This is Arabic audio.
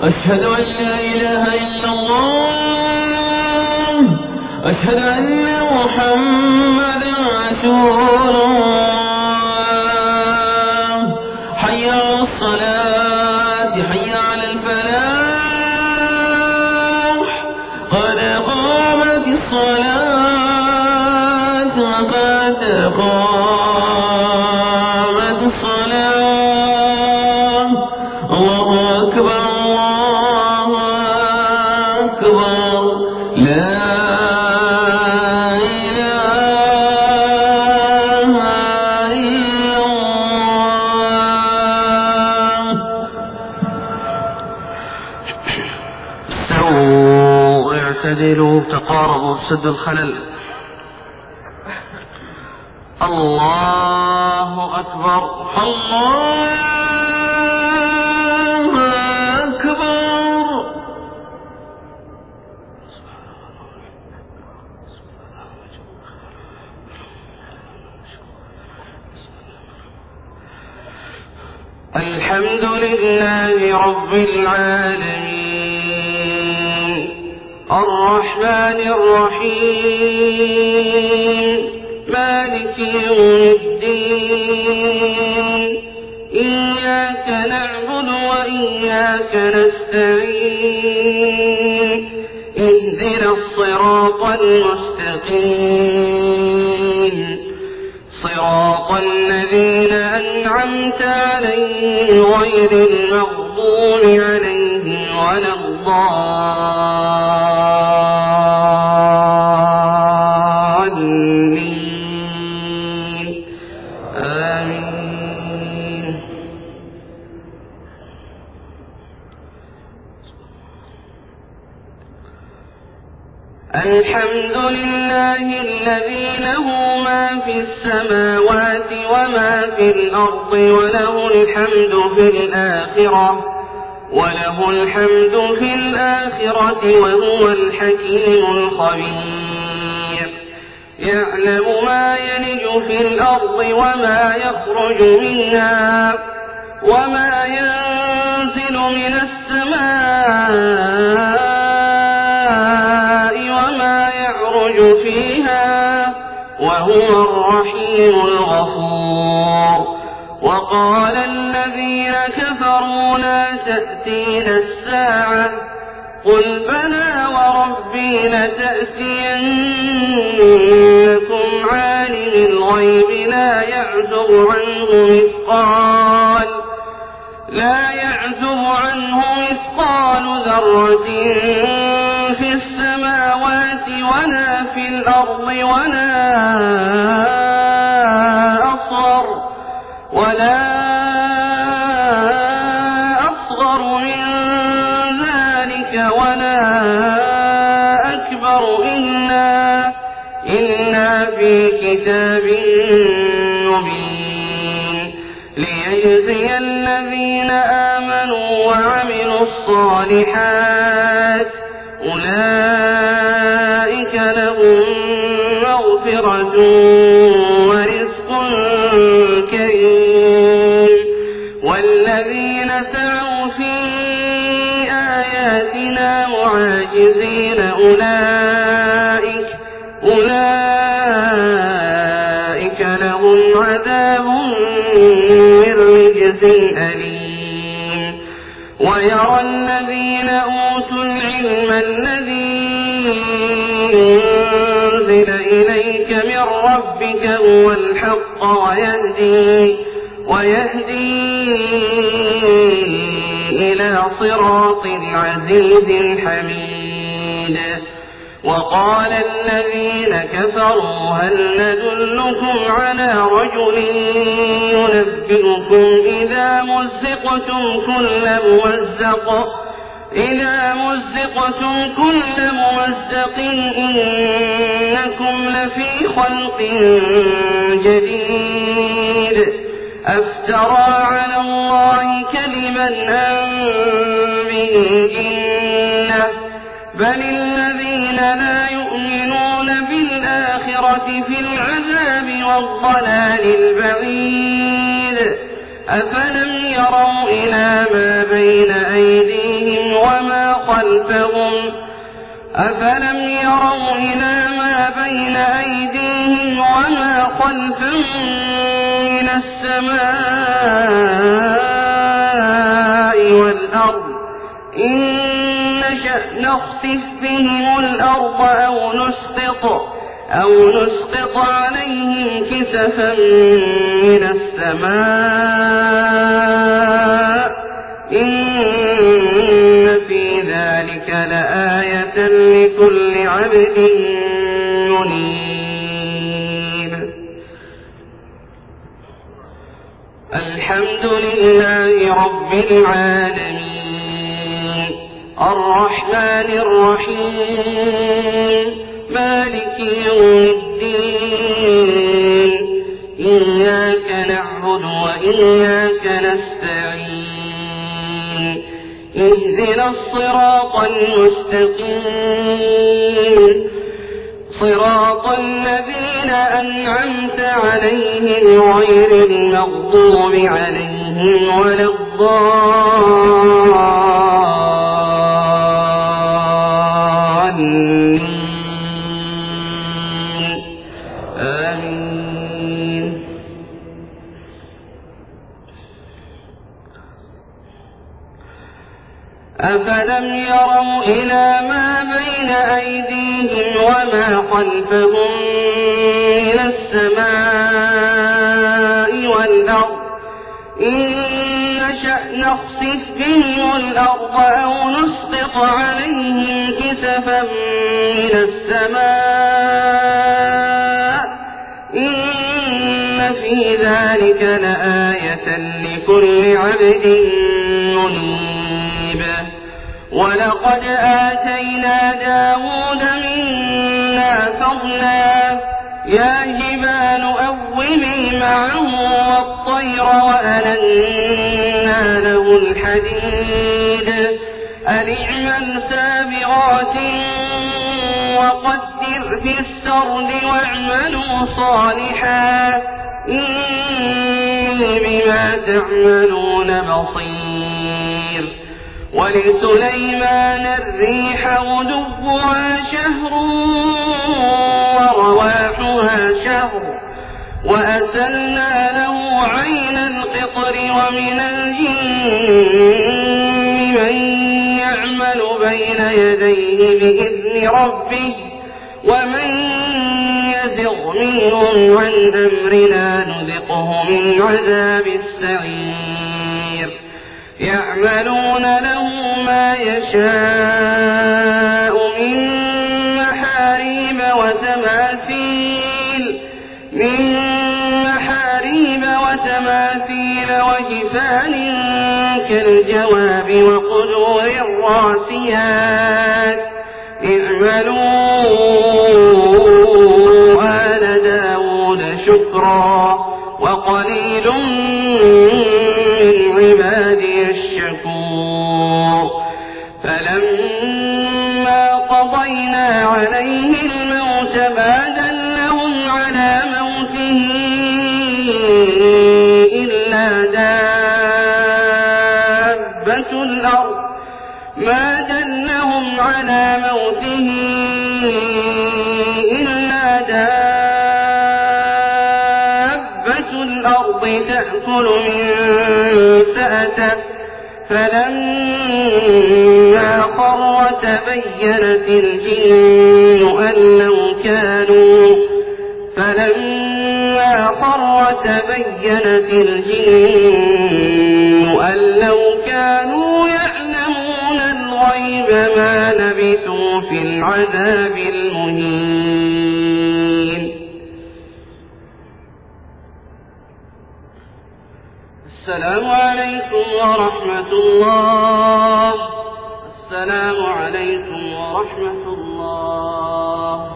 أشهد أن لا إله إلا الله. أشهد أن محمدا رسول الله. حي على الصلاة، حي على الفلاح، قد قامت الصلاة وقد قامت الصلاة. الله أكبر، الله أكبر، لا إله إلا الله. استووا اعتدلوا تقاربوا بسد الخلل. الله أكبر، الله أكبر. الحمد لله رب العالمين، الرحمن الرحيم، مالك يوم الدين. إياك نعبد وإياك نستعين. اهدنا الصراط المستقيم، صراط الذين أنعمت عليهم غير المغضوب عليهم ولا الضالين. آمين. الحمد لله الذي له ما في السماوات وما في الأرض، وله الحمد في الآخرة وهو الحكيم الخبير. يعلم ما يلج في الأرض وما يخرج منها، وما ينزل من السماء وما يعرج فيها، وهو الرحيم الغفور. وقال الذين كفروا لا تأتينا الساعة، قل بلى وربي لتأتينكم، عالم الغيب لا يعزب عنه مثقال ذرة في السماوات ولا في الأرض، ولا أصغر من ذلك ولا أكبر إلا في كتاب مبين، ليجزي الذين آمنوا وعملوا الصالحات، أولئك لهم مغفرة ورزق كريم. والذين سعوا في آياتنا معاجزين، أولئك لهم عذاب من رجز أليم. ويرى الذين أوتوا العلم الذي أنزل إليك من ربك هو الحق، ويهدي إلى صراط العزيز الحميد. وقال الذين كفروا هل ندلكم على رجل ينبئكم إذا مزقتم كل ممزق إنكم لفي خلق جديد، أفترى على الله كذبا أم به جنة، بل الذين لا يؤمنون بالآخرة في العذاب والضلال البعيد. أفلم يروا إلى ما بين أيديهم وما خلفهم من السماء والأرض إن نشأ نخسف بهم الأرض أو نسقط عليهم كسفا من السماء إن في ذلك لآية لكل عبد منيب. الحمد لله رب العالمين الرحمن الرحيم مالك يوم الدين إياك نعبد وإياك نستعين اهدنا الصراط المستقيم صراط الذين أنعمت عليهم غير المغضوب عليهم ولا الضالين آمين. أفلم يروا إلى ما بين أيديهم وما خلفهم من السماء والأرض إن نشأ نخسف بهم الأرض أو نسقط عليهم كسفا من السماء إن في ذلك لآية لكل عبد منيب. ولقد آتينا داود منا فضلا يا جبال أوبي معه والطير وألنا له الحديد أن اعمل سابغات وقدر في السرد واعملوا صالحا إني بما تعملون بصير. ولسليمان الريح غدوها شهر ورواحها شهر وأسلنا له عين القطر ومن الجن من يعمل بين يديه بإذن ربه ومن يزغ منهم عن أمرنا نذقه من عذاب السعير. يعملون له ما يشاء من محاريب وجفان كالجواب وقدور الراسيات اعملوا آل داود شكرا وقليل من عبادي الشكور. فلما قضينا عليه الموت ما دلهم على موته إلا دابة الأرض تأكل من سأته فلما خر تبينت الجن أن لو كانوا يعلمون الغيب ما لبثوا في العذاب المهين. السلام عليكم ورحمة الله. السلام عليكم ورحمة الله.